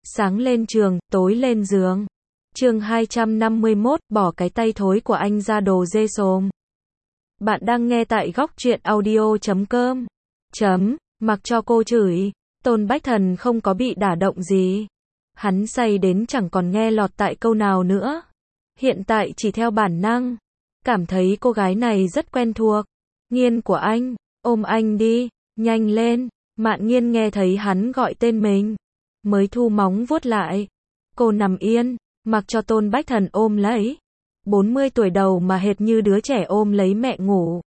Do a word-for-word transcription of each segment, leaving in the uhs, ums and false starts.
Sáng lên trường, tối lên giường. Chương hai trăm năm mươi mốt, bỏ cái tay thối của anh ra đồ dê xồm. Bạn đang nghe tại góc truyện audio chấm com. Chấm, mặc cho cô chửi, Tôn Bách Thần không có bị đả động gì. Hắn say đến chẳng còn nghe lọt tại câu nào nữa. Hiện tại chỉ theo bản năng. Cảm thấy cô gái này rất quen thuộc. Nghiên của anh, ôm anh đi, nhanh lên. Mạn Nghiên nghe thấy hắn gọi tên mình, mới thu móng vuốt lại. Cô nằm yên, mặc cho Tôn Bách Thần ôm lấy. bốn mươi tuổi đầu mà hệt như đứa trẻ ôm lấy mẹ ngủ.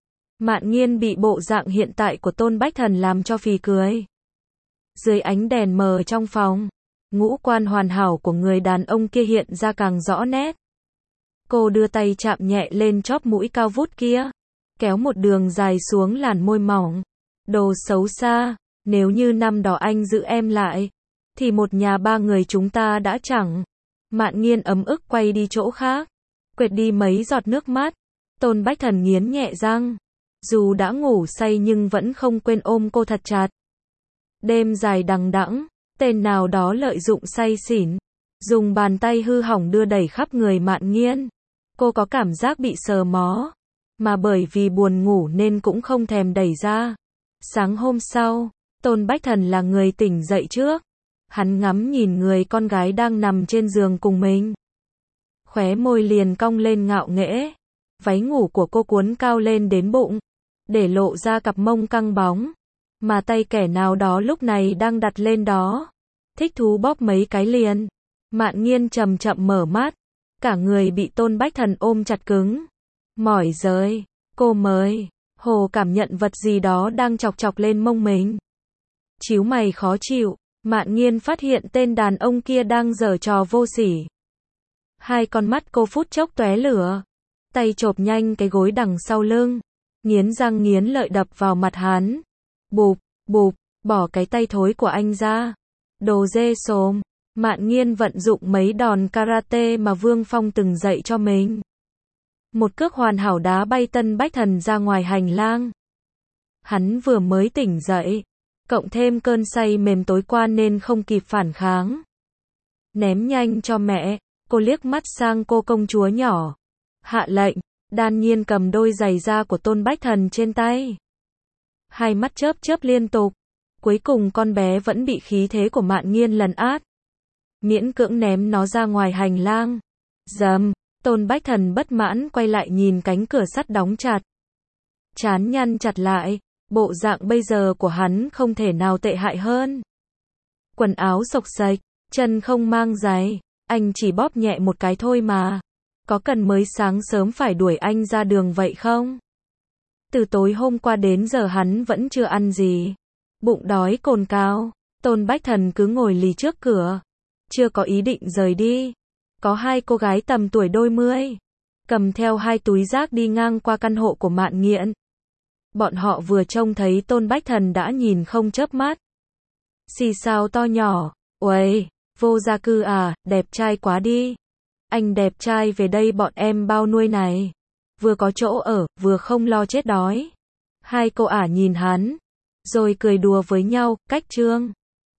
Mạn Nghiên bị bộ dạng hiện tại của Tôn Bách Thần làm cho phì cười. Dưới ánh đèn mờ trong phòng, ngũ quan hoàn hảo của người đàn ông kia hiện ra càng rõ nét. Cô đưa tay chạm nhẹ lên chóp mũi cao vút kia, kéo một đường dài xuống làn môi mỏng. Đồ xấu xa, nếu như năm đó anh giữ em lại, thì một nhà ba người chúng ta đã chẳng. Mạn Nghiên ấm ức quay đi chỗ khác, quệt đi mấy giọt nước mắt. Tôn Bách Thần nghiến nhẹ răng, dù đã ngủ say nhưng vẫn không quên ôm cô thật chặt. Đêm dài đằng đẵng, tên nào đó lợi dụng say xỉn, dùng bàn tay hư hỏng đưa đẩy khắp người Mạn Nghiên. Cô có cảm giác bị sờ mó, mà bởi vì buồn ngủ nên cũng không thèm đẩy ra. Sáng hôm sau, Tôn Bách Thần là người tỉnh dậy trước. Hắn ngắm nhìn người con gái đang nằm trên giường cùng mình. Khóe môi liền cong lên ngạo nghễ. Váy ngủ của cô cuốn cao lên đến bụng, để lộ ra cặp mông căng bóng. Mà tay kẻ nào đó lúc này đang đặt lên đó. Thích thú bóp mấy cái liền. Mạn Nghiên chậm chậm mở mắt. Cả người bị Tôn Bách Thần ôm chặt cứng. Mỏi rời, cô mới hồ cảm nhận vật gì đó đang chọc chọc lên mông mình. Chíu mày khó chịu, Mạn Nghiên phát hiện tên đàn ông kia đang giở trò vô sỉ. Hai con mắt cô phút chốc tóe lửa, tay chộp nhanh cái gối đằng sau lưng, nghiến răng nghiến lợi đập vào mặt hắn. Bụp, bụp, bỏ cái tay thối của anh ra. Đồ dê xồm. Mạn Nghiên vận dụng mấy đòn karate mà Vương Phong từng dạy cho mình. Một cước hoàn hảo đá bay Tân Bách Thần ra ngoài hành lang. Hắn vừa mới tỉnh dậy, cộng thêm cơn say mềm tối qua nên không kịp phản kháng. Ném nhanh cho mẹ, cô liếc mắt sang cô công chúa nhỏ. Hạ lệnh, đan nhiên cầm đôi giày da của Tôn Bách Thần trên tay. Hai mắt chớp chớp liên tục. Cuối cùng con bé vẫn bị khí thế của Mạn Nghiên lấn át. Miễn cưỡng ném nó ra ngoài hành lang. Dầm, Tôn Bách Thần bất mãn quay lại nhìn cánh cửa sắt đóng chặt. Trán nhăn chặt lại, bộ dạng bây giờ của hắn không thể nào tệ hại hơn. Quần áo xộc xệch, chân không mang giày, anh chỉ bóp nhẹ một cái thôi mà. Có cần mới sáng sớm phải đuổi anh ra đường vậy không? Từ tối hôm qua đến giờ hắn vẫn chưa ăn gì. Bụng đói cồn cào, Tôn Bách Thần cứ ngồi lì trước cửa. Chưa có ý định rời đi. Có hai cô gái tầm tuổi đôi mươi, cầm theo hai túi rác đi ngang qua căn hộ của Mạn Nghiện. Bọn họ vừa trông thấy Tôn Bách Thần đã nhìn không chớp mắt. Xì xào to nhỏ, uầy, vô gia cư à, đẹp trai quá đi. Anh đẹp trai về đây bọn em bao nuôi này. Vừa có chỗ ở, vừa không lo chết đói. Hai cô ả nhìn hắn, rồi cười đùa với nhau, cách trương.